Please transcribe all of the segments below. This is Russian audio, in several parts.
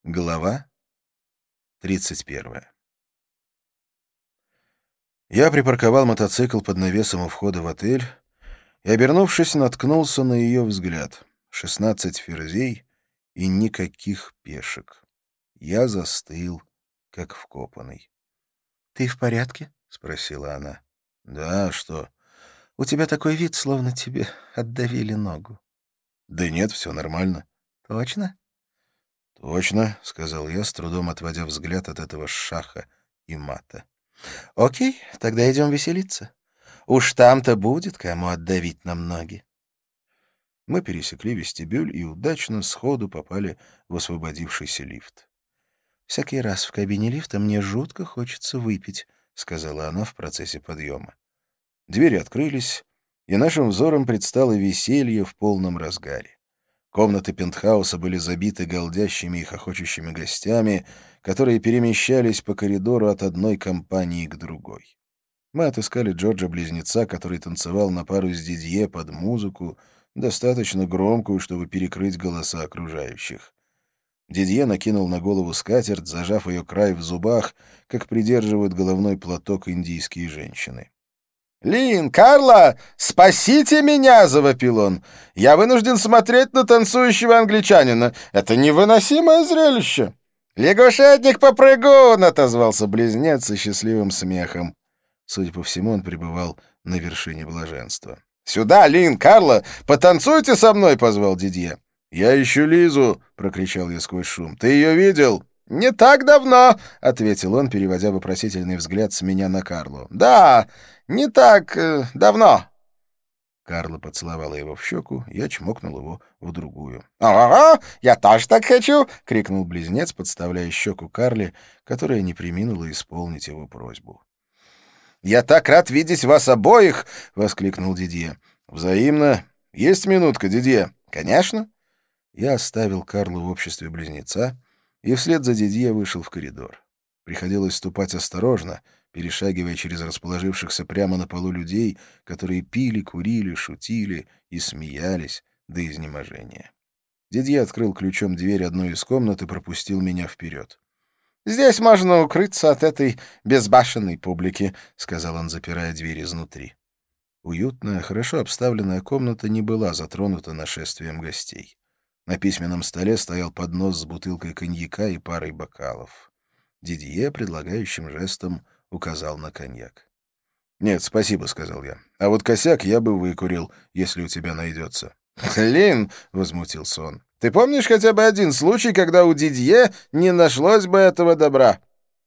Глава 31. Я припарковал мотоцикл под навесом у входа в отель и, обернувшись, наткнулся на ее взгляд. 16 ферзей и никаких пешек. Я застыл, как вкопанный. — Ты в порядке? — спросила она. — Да, что? — У тебя такой вид, словно тебе отдавили ногу. — Да нет, все нормально. — Точно? — Точно, — сказал я, с трудом отводя взгляд от этого шаха и мата. — Окей, тогда идем веселиться. Уж там-то будет кому отдавить нам ноги. Мы пересекли вестибюль и удачно сходу попали в освободившийся лифт. — Всякий раз в кабине лифта мне жутко хочется выпить, — сказала она в процессе подъема. Двери открылись, и нашим взором предстало веселье в полном разгаре. Комнаты пентхауса были забиты галдящими и хохочущими гостями, которые перемещались по коридору от одной компании к другой. Мы отыскали Джорджа-близнеца, который танцевал на пару с Дидье под музыку, достаточно громкую, чтобы перекрыть голоса окружающих. Дидье накинул на голову скатерть, зажав ее край в зубах, как придерживают головной платок индийские женщины. «Лин, Карла, спасите меня!» — завопил он. «Я вынужден смотреть на танцующего англичанина. Это невыносимое зрелище!» «Лягушатник-попрыгун!» — отозвался близнец со счастливым смехом. Судя по всему, он пребывал на вершине блаженства. «Сюда, Лин, Карла, потанцуйте со мной!» — позвал Дидье. «Я ищу Лизу!» — прокричал я сквозь шум. «Ты ее видел?» «Не так давно!» — ответил он, переводя вопросительный взгляд с меня на Карлу. «Да, не так давно». Карла поцеловала его в щеку, я чмокнул его в другую. «Ага, я тоже так хочу!» — крикнул близнец, подставляя щеку Карле, которая не преминула исполнить его просьбу. «Я так рад видеть вас обоих!» — воскликнул Дидье. «Взаимно. Есть минутка, Дидье?» «Конечно». Я оставил Карлу в обществе близнеца и вслед за Дидье вышел в коридор. Приходилось ступать осторожно, перешагивая через расположившихся прямо на полу людей, которые пили, курили, шутили и смеялись до изнеможения. Дидье открыл ключом дверь одной из комнат и пропустил меня вперед. «Здесь можно укрыться от этой безбашенной публики», — сказал он, запирая дверь изнутри. Уютная, хорошо обставленная комната не была затронута нашествием гостей. На письменном столе стоял поднос с бутылкой коньяка и парой бокалов. Дидье предлагающим жестом указал на коньяк. «Нет, спасибо», — сказал я. «А вот косяк я бы выкурил, если у тебя найдется». «Лин», — возмутился он, — «ты помнишь хотя бы один случай, когда у Дидье не нашлось бы этого добра?»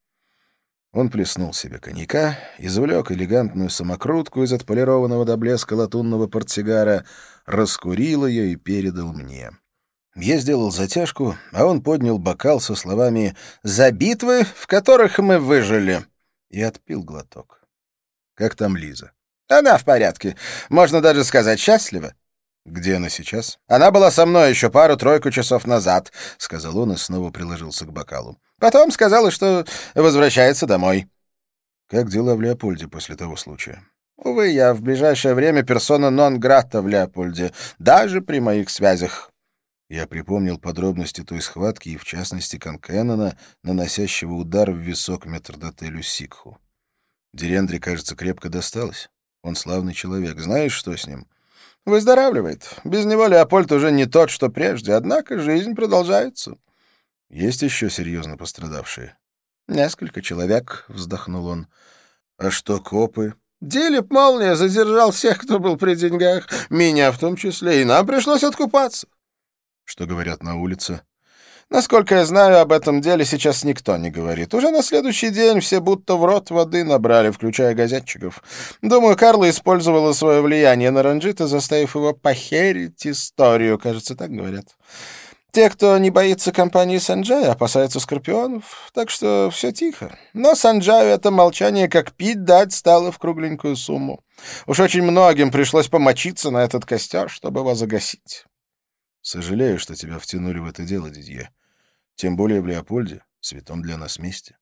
Он плеснул себе коньяка, извлек элегантную самокрутку из отполированного до блеска латунного портсигара, раскурил ее и передал мне. Я сделал затяжку, а он поднял бокал со словами «За битвы, в которых мы выжили», и отпил глоток. «Как там Лиза?» «Она в порядке. Можно даже сказать, счастлива». «Где она сейчас?» «Она была со мной еще пару-тройку часов назад», — сказал он и снова приложился к бокалу. «Потом сказала, что возвращается домой». «Как дела в Леопольде после того случая?» «Увы, я в ближайшее время персона нон-грата в Леопольде, даже при моих связях». Я припомнил подробности той схватки и, в частности, Конкеннона, наносящего удар в висок метрдотелю Сикху. Дирендре, кажется, крепко досталось. Он славный человек. Знаешь, что с ним? Выздоравливает. Без него Леопольд уже не тот, что прежде, однако жизнь продолжается. Есть еще серьезно пострадавшие? Несколько человек, вздохнул он. А что копы? Дилип Молния задержал всех, кто был при деньгах, меня в том числе, и нам пришлось откупаться. Что говорят на улице? Насколько я знаю, об этом деле сейчас никто не говорит. Уже на следующий день все будто в рот воды набрали, включая газетчиков. Думаю, Карла использовала свое влияние на Ранджита, заставив его похерить историю, кажется, так говорят. Те, кто не боится компании Санджая, опасаются скорпионов, так что все тихо. Но Санджаю это молчание как пить дать стало в кругленькую сумму. Уж очень многим пришлось помочиться на этот костер, чтобы его загасить. Сожалею, что тебя втянули в это дело, Дидье. Тем более в Леопольде, святом для нас месте.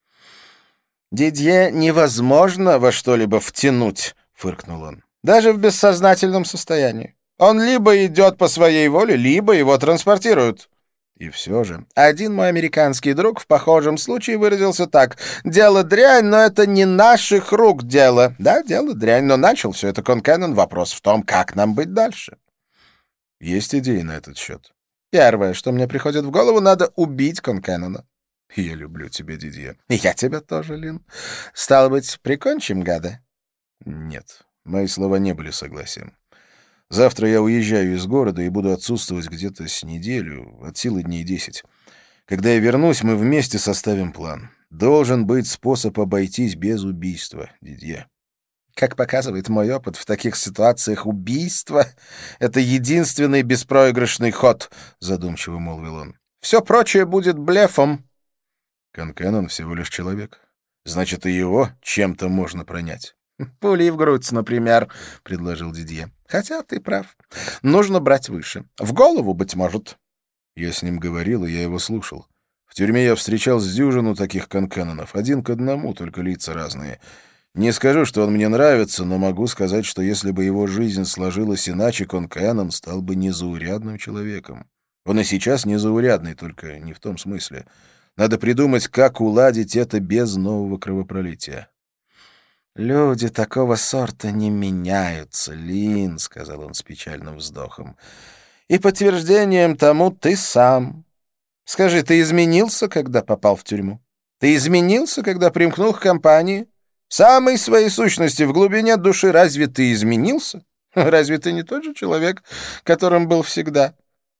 «Дидье невозможно во что-либо втянуть», — фыркнул он. «Даже в бессознательном состоянии. Он либо идет по своей воле, либо его транспортируют». И все же... Один мой американский друг в похожем случае выразился так: «Дело дрянь, но это не наших рук дело». Да, дело дрянь, но начал все это Конкеннон. Вопрос в том, как нам быть дальше. Есть идеи на этот счет? Первое, что мне приходит в голову, надо убить Конкеннона. Я люблю тебя, Дидье. И я тебя тоже, Лин. Стало быть, прикончим гада? Нет, мои слова не были согласием. Завтра я уезжаю из города и буду отсутствовать где-то с неделю, от силы дней 10. Когда я вернусь, мы вместе составим план. Должен быть способ обойтись без убийства, Дидье. Как показывает мой опыт, в таких ситуациях убийство — это единственный беспроигрышный ход, — задумчиво молвил он. Все прочее будет блефом. Конкеннон всего лишь человек. Значит, и его чем-то можно пронять. Пули в грудь, например, — предложил Дидье. Хотя ты прав. Нужно брать выше. В голову, быть может. Я с ним говорил, и я его слушал. В тюрьме я встречал с дюжину таких Конкеннонов, 1 к 1, только лица разные. Не скажу, что он мне нравится, но могу сказать, что если бы его жизнь сложилась иначе, Конкеннон стал бы незаурядным человеком. Он и сейчас незаурядный, только не в том смысле. Надо придумать, как уладить это без нового кровопролития. «Люди такого сорта не меняются, Лин», — сказал он с печальным вздохом. «И подтверждением тому ты сам. Скажи, ты изменился, когда попал в тюрьму? Ты изменился, когда примкнул к компании? В самой своей сущности, в глубине души, разве ты изменился? Разве ты не тот же человек, которым был всегда?»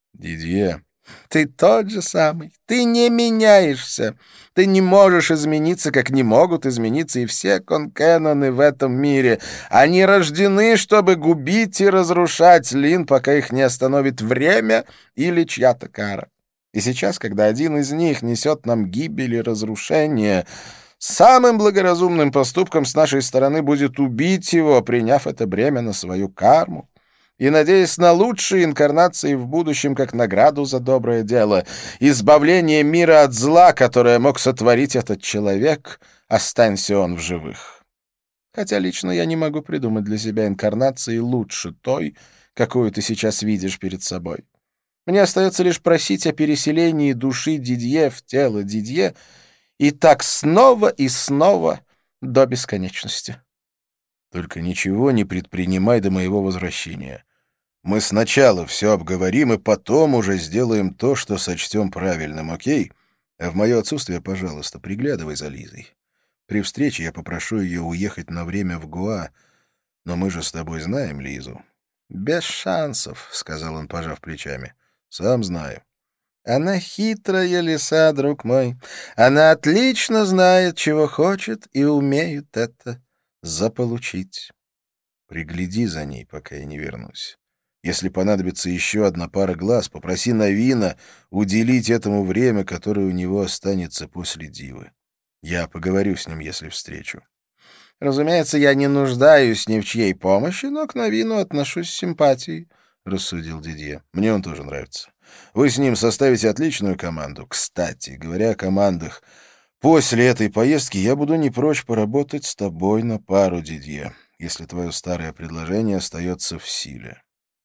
Дидье, «Ты тот же самый. Ты не меняешься. Ты не можешь измениться, как не могут измениться и все Конкенноны в этом мире. Они рождены, чтобы губить и разрушать, Лин, пока их не остановит время или чья-то кара. И сейчас, когда один из них несет нам гибель и разрушение, самым благоразумным поступком с нашей стороны будет убить его, приняв это бремя на свою карму и надеясь на лучшие инкарнации в будущем как награду за доброе дело, избавление мира от зла, которое мог сотворить этот человек, останься он в живых. Хотя лично я не могу придумать для себя инкарнации лучше той, какую ты сейчас видишь перед собой. Мне остается лишь просить о переселении души Дидье в тело Дидье, и так снова и снова до бесконечности. только ничего не предпринимай до моего возвращения. Мы сначала все обговорим, и потом уже сделаем то, что сочтем правильным, окей? А в мое отсутствие, пожалуйста, приглядывай за Лизой. При встрече я попрошу ее уехать на время в Гоа, но мы же с тобой знаем Лизу». «Без шансов», — сказал он, пожав плечами. «Сам знаю». «Она хитрая лиса, друг мой. Она отлично знает, чего хочет, и умеет это заполучить». Пригляди за ней, пока я не вернусь. Если понадобится еще одна пара глаз, попроси Навина уделить этому время, которое у него останется после Дивы. Я поговорю с ним, если встречу. «Разумеется, я не нуждаюсь ни в чьей помощи, но к Навину отношусь с симпатией», — рассудил Дидье. «Мне он тоже нравится. Вы с ним составите отличную команду. Кстати, говоря о командах, после этой поездки я буду не прочь поработать с тобой на пару, Дидье, если твое старое предложение остается в силе».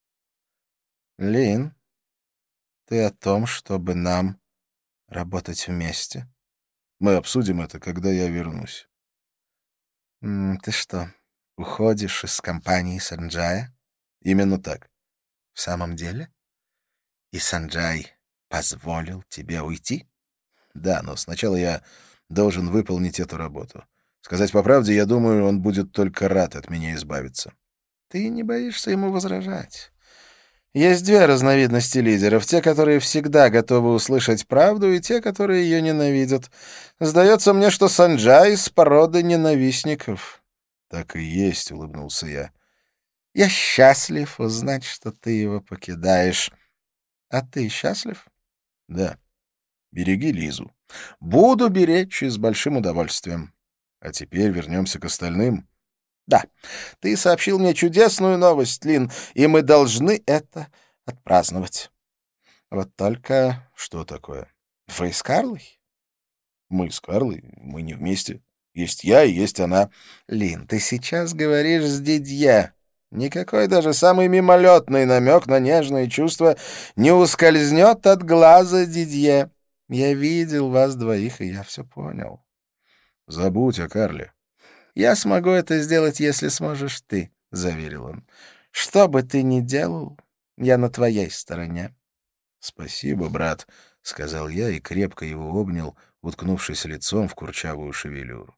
«Лин, ты о том, чтобы нам работать вместе?» Мы обсудим это, когда я вернусь. «Ты что, уходишь из компании Санджая?» Именно так. «В самом деле? И Санджай позволил тебе уйти?» Да, но сначала я должен выполнить эту работу. Сказать по правде, я думаю, он будет только рад от меня избавиться. «Ты не боишься ему возражать?» Есть две разновидности лидеров: те, которые всегда готовы услышать правду, и те, которые ее ненавидят. Сдается мне, что Санджай из породы ненавистников. — Так и есть, — улыбнулся я. — Я счастлив узнать, что ты его покидаешь. А ты счастлив? — Да. Береги Лизу. — Буду беречь и с большим удовольствием. — А теперь вернемся к остальным. Да, ты сообщил мне чудесную новость, Лин, и мы должны это отпраздновать. Вот только... Что такое? Вы с Карлой? Мы с Карлой? Мы не вместе. Есть я и есть она. Лин, ты сейчас говоришь с Дидье. Никакой даже самый мимолетный намек на нежные чувства не ускользнет от глаза Дидье. Я видел вас двоих, и я все понял. — Забудь о Карле. — Я смогу это сделать, если сможешь ты, — заверил он. — Что бы ты ни делал, я на твоей стороне. — Спасибо, брат, — сказал я и крепко его обнял, уткнувшись лицом в курчавую шевелюру.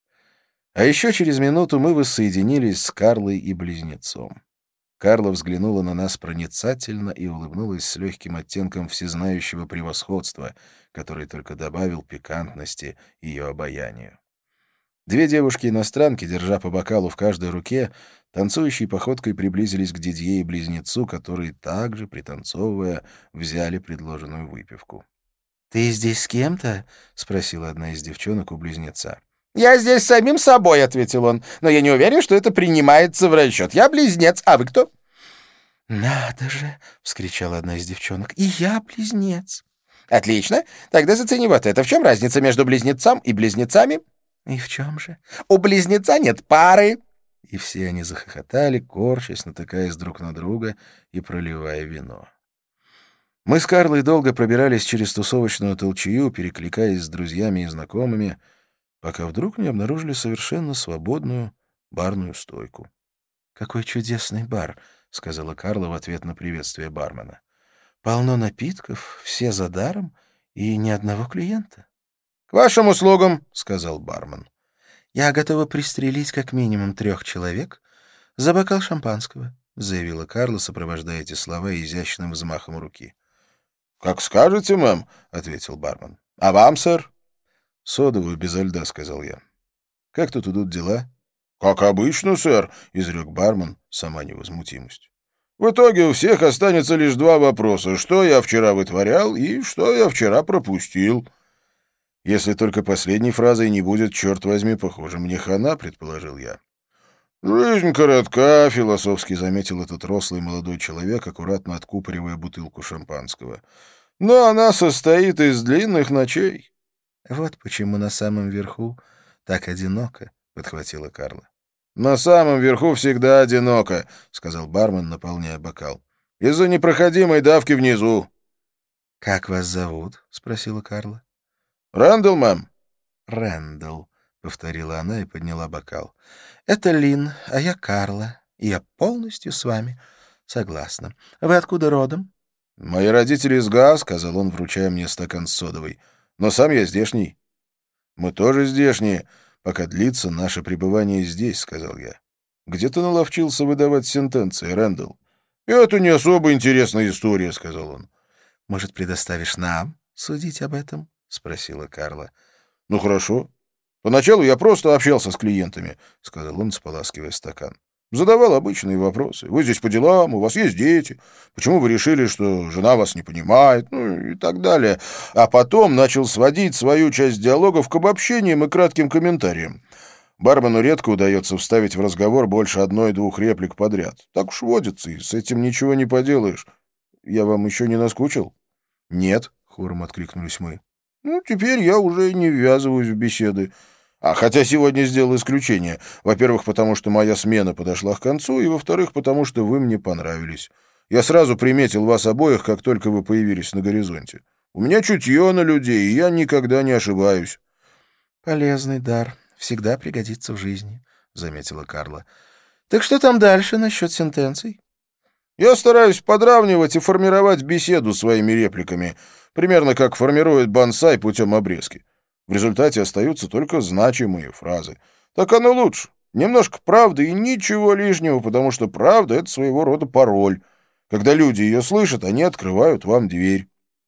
А еще через минуту мы воссоединились с Карлой и близнецом. Карла взглянула на нас проницательно и улыбнулась с легким оттенком всезнающего превосходства, который только добавил пикантности ее обаянию. Две девушки-иностранки, держа по бокалу в каждой руке, танцующей походкой приблизились к Дидье и близнецу, которые также, пританцовывая, взяли предложенную выпивку. — Ты здесь с кем-то? — спросила одна из девчонок у близнеца. — Я здесь с самим собой, — ответил он, — но я не уверен, что это принимается в расчет. Я близнец, а вы кто? — Надо же! — вскричала одна из девчонок. — И я близнец. — Отлично. Тогда зацени вот это. В чем разница между близнецом и близнецами? — И в чем же? — У близнеца нет пары. И все они захохотали, корчась, натыкаясь друг на друга и проливая вино. Мы с Карлой долго пробирались через тусовочную толчую, перекликаясь с друзьями и знакомыми, пока вдруг не обнаружили совершенно свободную барную стойку. «Какой чудесный бар!» — сказала Карла в ответ на приветствие бармена. «Полно напитков, все за даром и ни одного клиента». «К вашим услугам!» — сказал бармен. «Я готова пристрелить как минимум 3 человек за бокал шампанского», — заявила Карла, сопровождая эти слова изящным взмахом руки. «Как скажете, мэм», — ответил бармен. «А вам, сэр?» «Содовую безо льда», — сказал я. «Как тут идут дела?» «Как обычно, сэр», — изрек бармен, сама невозмутимость. «В итоге у всех останется лишь 2 вопроса. Что я вчера вытворял и что я вчера пропустил?» «Если только последней фразой не будет, черт возьми, похоже, мне хана», — предположил я. «Жизнь коротка», — философски заметил этот рослый молодой человек, аккуратно откупоривая бутылку шампанского. «Но она состоит из длинных ночей». «Вот почему на самом верху так одиноко», — подхватила Карла. «На самом верху всегда одиноко», — сказал бармен, наполняя бокал. «Из-за непроходимой давки внизу». «Как вас зовут?» — спросила Карла. «Рэндалл, мэм». «Рэндалл», — повторила она и подняла бокал. «Это Лин, а я Карла, и я полностью с вами согласна. Вы откуда родом?» «Мои родители из ГА», — сказал он, вручая мне стакан с содовой. «Но сам я здешний». «Мы тоже здешние, пока длится наше пребывание здесь», — сказал я. «Где ты наловчился выдавать сентенции, Рэндалл?» «Это не особо интересная история», — сказал он. «Может, предоставишь нам судить об этом?» — спросила Карла. «Ну, хорошо. Поначалу я просто общался с клиентами», — сказал он, споласкивая стакан. «Задавал обычные вопросы. Вы здесь по делам, у вас есть дети. Почему вы решили, что жена вас не понимает? Ну и так далее. А потом начал сводить свою часть диалогов к обобщениям и кратким комментариям. Бармену редко удается вставить в разговор больше 1-2 реплик подряд. Так уж водится, и с этим ничего не поделаешь. Я вам еще не наскучил?» «Нет», — хором откликнулись мы. «Ну, теперь я уже не ввязываюсь в беседы. Хотя сегодня сделал исключение. Во-первых, потому что моя смена подошла к концу, и, во-вторых, потому что вы мне понравились. Я сразу приметил вас обоих, как только вы появились на горизонте. У меня чутье на людей, и я никогда не ошибаюсь». «Полезный дар. Всегда пригодится в жизни», — заметила Карла. «Так что там дальше насчет сентенций?» «Я стараюсь подравнивать и формировать беседу своими репликами, примерно как формирует бонсай путем обрезки. В результате остаются только значимые фразы. Так оно лучше. Немножко правды и ничего лишнего, потому что правда — это своего рода пароль. Когда люди ее слышат, они открывают вам дверь».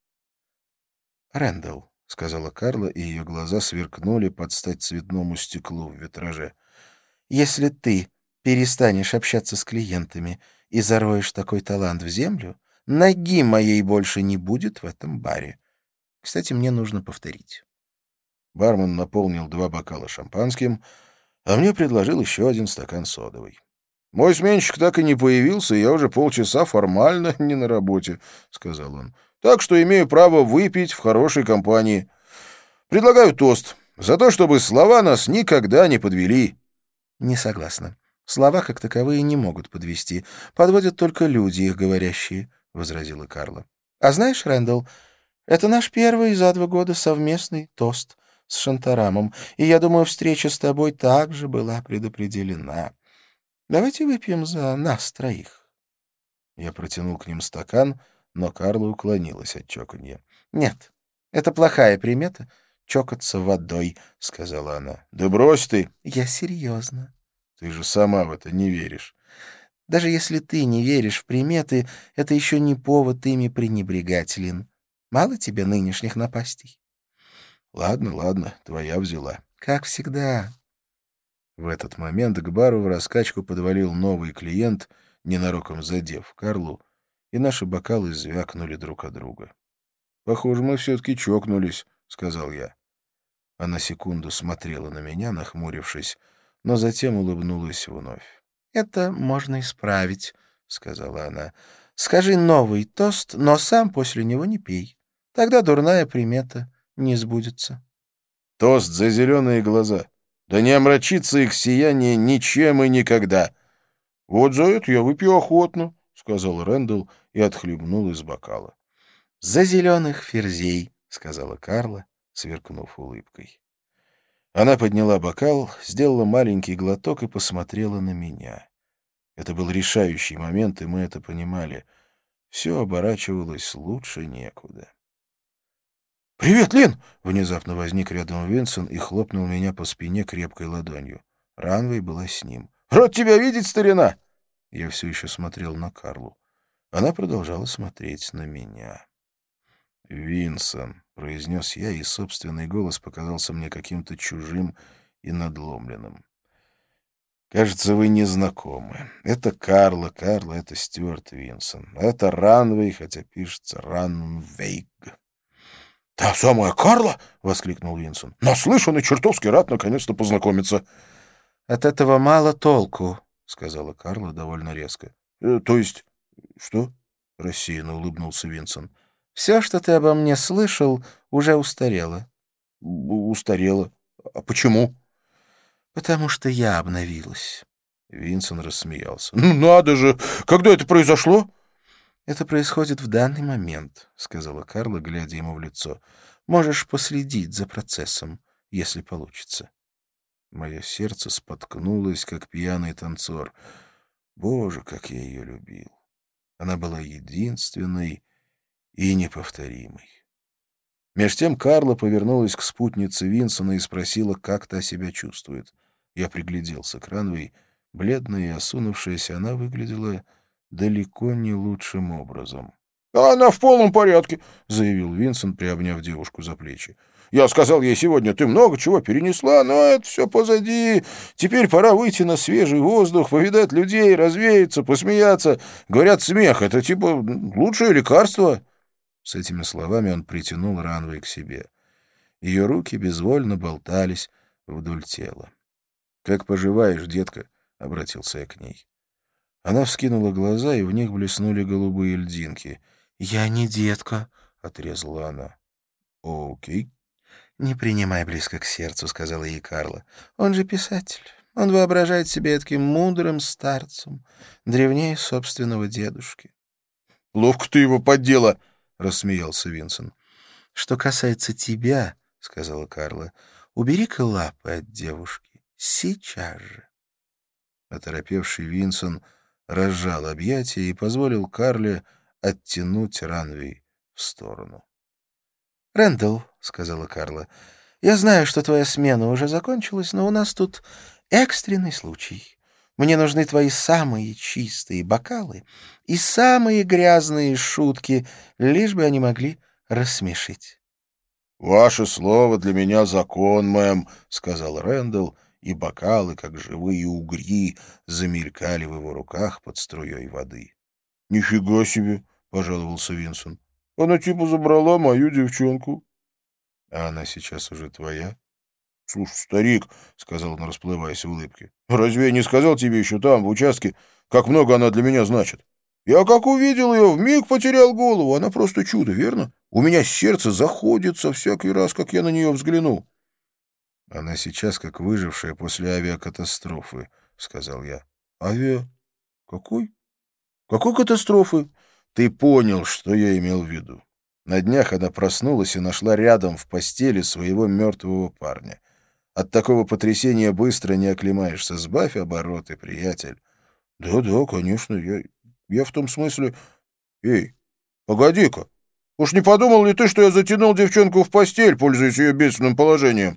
«Рэндалл», — сказала Карла, и ее глаза сверкнули под стать цветному стеклу в витраже. «Если ты перестанешь общаться с клиентами и зароешь такой талант в землю, ноги моей больше не будет в этом баре. Кстати, мне нужно повторить». Бармен наполнил 2 бокала шампанским, а мне предложил еще 1 стакан содовой. «Мой сменщик так и не появился, и я уже полчаса формально не на работе», — сказал он. «Так что имею право выпить в хорошей компании. Предлагаю тост за то, чтобы слова нас никогда не подвели». «Не согласна. Слова, как таковые, не могут подвести. Подводят только люди, их говорящие, — возразила Карла. А знаешь, Рэндалл, это наш первый за 2 года совместный тост с Шантарамом, и я думаю, встреча с тобой также была предопределена. Давайте выпьем за нас троих. Я протянул к ним стакан, но Карла уклонилась от чоканья. — Нет, это плохая примета — чокаться водой, — сказала она. — Да брось ты! — Я серьезно. — Ты же сама в это не веришь. — Даже если ты не веришь в приметы, это еще не повод ими пренебрегать, Лин. Мало тебе нынешних напастей? — Ладно, ладно, твоя взяла. — Как всегда. В этот момент к бару в раскачку подвалил новый клиент, ненароком задев Карлу, и наши бокалы звякнули друг от друга. — Похоже, мы все-таки чокнулись, — сказал я. Она секунду смотрела на меня, нахмурившись, но затем улыбнулась вновь. — Это можно исправить, — сказала она. — Скажи новый тост, но сам после него не пей. Тогда дурная примета не сбудется. — Тост за зеленые глаза. Да не омрачится их сияние ничем и никогда. — Вот за это я выпью охотно, — сказал Рэндалл и отхлебнул из бокала. — За зеленых ферзей, — сказала Карла, сверкнув улыбкой. Она подняла бокал, сделала маленький глоток и посмотрела на меня. Это был решающий момент, и мы это понимали. Все оборачивалось лучше некуда. «Привет, Лин!» — внезапно возник рядом Винсент и хлопнул меня по спине крепкой ладонью. Ранвей была с ним. «Рад тебя видеть, старина!» Я все еще смотрел на Карлу. Она продолжала смотреть на меня. «Винсент», — произнес я, и собственный голос показался мне каким-то чужим и надломленным. «Кажется, вы не знакомы. Это Карла, это Стюарт Винсент. Это Ранвей, хотя пишется Ранвейг». «Та самая Карла!» — воскликнул Винсент. «Наслышан и чертовски рад наконец-то познакомиться». «От этого мало толку», — сказала Карла довольно резко. «То есть... что?» — рассеянно улыбнулся Винсент. «Все, что ты обо мне слышал, уже устарело». «Устарело. А почему?» «Потому что я обновилась». Винсент рассмеялся. «Ну надо же! Когда это произошло?» «Это происходит в данный момент», — сказала Карла, глядя ему в лицо. «Можешь последить за процессом, если получится». Мое сердце споткнулось, как пьяный танцор. Боже, как я ее любил! Она была единственной и неповторимой. Меж тем Карла повернулась к спутнице Винсона и спросила, как та себя чувствует. Я пригляделся к Ранвей. Бледная и осунувшаяся, она выглядела далеко не лучшим образом. — Она в полном порядке, — заявил Винсент, приобняв девушку за плечи. — Я сказал ей сегодня, ты много чего перенесла, но это все позади. Теперь пора выйти на свежий воздух, повидать людей, развеяться, посмеяться. Говорят, смех — это типа лучшее лекарство. С этими словами он притянул Ранвей к себе. Ее руки безвольно болтались вдоль тела. — Как поживаешь, детка? — обратился я к ней. Она вскинула глаза, и в них блеснули голубые льдинки. — Я не детка, — отрезала она. — Окей. — Не принимай близко к сердцу, — сказала ей Карла. — Он же писатель. Он воображает себя таким мудрым старцем, древнее собственного дедушки. — Ловко ты его поддела, — рассмеялся Винсент. — Что касается тебя, — сказала Карла, — убери-ка лапы от девушки. Сейчас же. Оторопевший Винсент разжал объятия и позволил Карле оттянуть Ранвей в сторону. — Рэндалл, — сказала Карла, — я знаю, что твоя смена уже закончилась, но у нас тут экстренный случай. Мне нужны твои самые чистые бокалы и самые грязные шутки, лишь бы они могли рассмешить. — Ваше слово для меня закон, мэм, — сказал Рэндалл, и бокалы, как живые угри, замелькали в его руках под струей воды. — Нифига себе, — пожаловался Винсент. — Она типа забрала мою девчонку. — А она сейчас уже твоя? — Слушай, старик, — сказал он, расплываясь в улыбке, — разве я не сказал тебе еще там, в участке, как много она для меня значит? Я как увидел ее, вмиг потерял голову. Она просто чудо, верно? У меня сердце заходится всякий раз, как я на нее взгляну. — Она сейчас как выжившая после авиакатастрофы, — сказал я. Авиа... Какой? Какой катастрофы? Ты понял, что я имел в виду. На днях она проснулась и нашла рядом в постели своего мертвого парня. От такого потрясения быстро не оклемаешься. Сбавь обороты, приятель. Да, конечно, я в том смысле... Эй, погоди-ка. Уж не подумал ли ты, что я затянул девчонку в постель, пользуясь ее бедственным положением?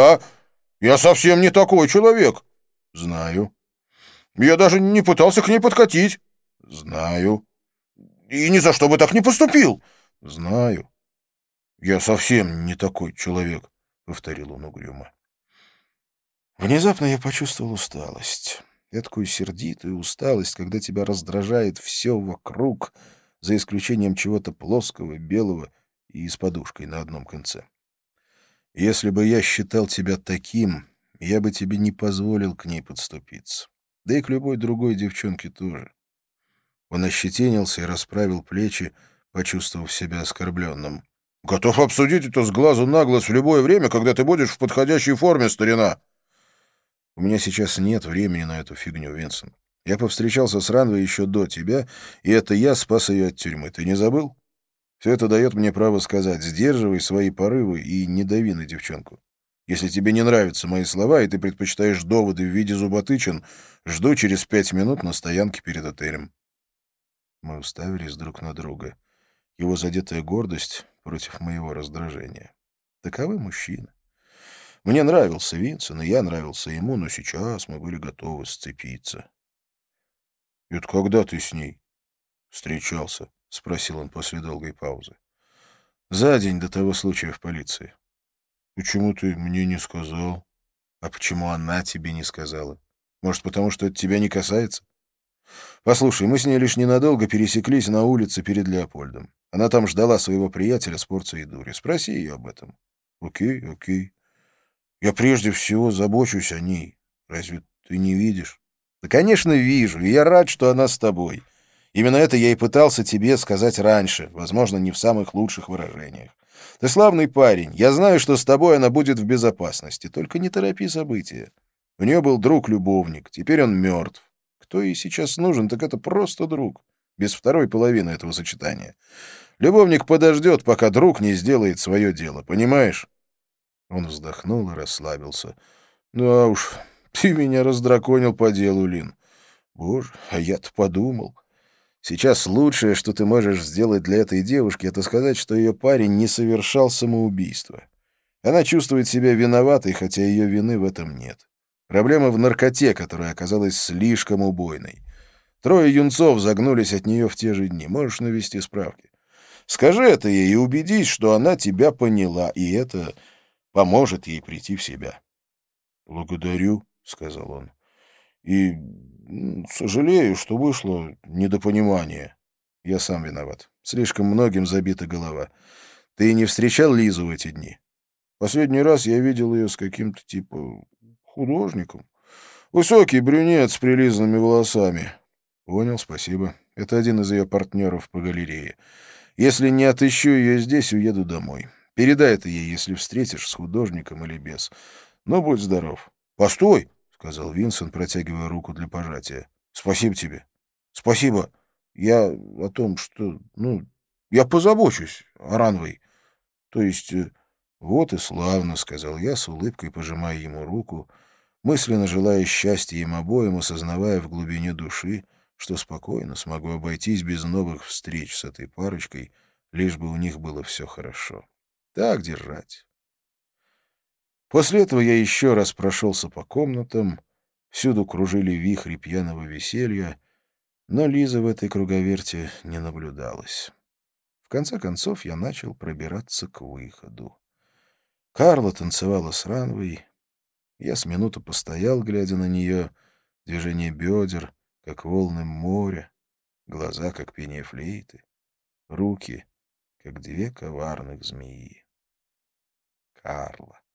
Я совсем не такой человек. Знаю. Я даже не пытался к ней подкатить. Знаю. И ни за что бы так не поступил. Знаю. Я совсем не такой человек, повторил он угрюмо. Внезапно я почувствовал усталость. Эдакую сердитую усталость, когда тебя раздражает все вокруг, за исключением чего-то плоского, белого и с подушкой на одном конце. Если бы я считал тебя таким, я бы тебе не позволил к ней подступиться. Да и к любой другой девчонке тоже. Он ощетинился и расправил плечи, почувствовав себя оскорбленным. — Готов обсудить это с глазу на глаз в любое время, когда ты будешь в подходящей форме, старина. — У меня сейчас нет времени на эту фигню, Винсент. Я повстречался с Ранвой еще до тебя, и это я спас ее от тюрьмы. Ты не забыл? Все это дает мне право сказать: сдерживай свои порывы и не дави на девчонку. Если тебе не нравятся мои слова, и ты предпочитаешь доводы в виде зуботычин, жду через 5 минут на стоянке перед отелем. Мы уставились друг на друга. Его задетая гордость против моего раздражения. Таковы мужчины. Мне нравился Винсент, и я нравился ему, но сейчас мы были готовы сцепиться. — Это когда ты с ней встречался? — спросил он после долгой паузы. — За день до того случая в полиции. — Почему ты мне не сказал? — А почему она тебе не сказала? Может, потому что это тебя не касается? Послушай, мы с ней лишь ненадолго пересеклись на улице перед Леопольдом. Она там ждала своего приятеля с порцией дури. Спроси ее об этом. — Окей. Я прежде всего забочусь о ней. Разве ты не видишь? — Да, конечно, вижу, и я рад, что она с тобой. Именно это я и пытался тебе сказать раньше, возможно, не в самых лучших выражениях. Ты славный парень, я знаю, что с тобой она будет в безопасности, только не торопи события. У нее был друг-любовник, теперь он мертв. Кто ей сейчас нужен, так это просто друг, без второй половины этого сочетания. Любовник подождет, пока друг не сделает свое дело, понимаешь? Он вздохнул и расслабился. Да уж, ты меня раздраконил по делу, Лин. Боже, а я-то подумал. Сейчас лучшее, что ты можешь сделать для этой девушки, это сказать, что ее парень не совершал самоубийство. Она чувствует себя виноватой, хотя ее вины в этом нет. Проблема в наркоте, которая оказалась слишком убойной. 3 юнцов загнулись от нее в те же дни. Можешь навести справки. Скажи это ей и убедись, что она тебя поняла, и это поможет ей прийти в себя. — Благодарю, — сказал он. — И сожалею, что вышло недопонимание. Я сам виноват. Слишком многим забита голова. Ты не встречал Лизу в эти дни? Последний раз я видел ее с каким-то типа художником. Высокий брюнет с прилизанными волосами. Понял, спасибо. Это один из ее партнеров по галерее. Если не отыщу ее здесь, уеду домой. Передай это ей, если встретишь с художником или без. Но будь здоров. Постой! — сказал Винсент, протягивая руку для пожатия. — Спасибо тебе. — Спасибо. Я о том, что... я позабочусь о Ранвой. То есть... Вот и славно, — сказал я, с улыбкой пожимая ему руку, мысленно желая счастья им обоим, осознавая в глубине души, что спокойно смогу обойтись без новых встреч с этой парочкой, лишь бы у них было все хорошо. Так держать. После этого я еще раз прошелся по комнатам, всюду кружили вихри пьяного веселья, но Лизы в этой круговерти не наблюдалось. В конце концов я начал пробираться к выходу. Карла танцевала с Ранвой. Я с минуту постоял, глядя на нее, движение бедер, как волны моря, глаза, как пение флейты, руки, как 2 коварных змеи. Карла.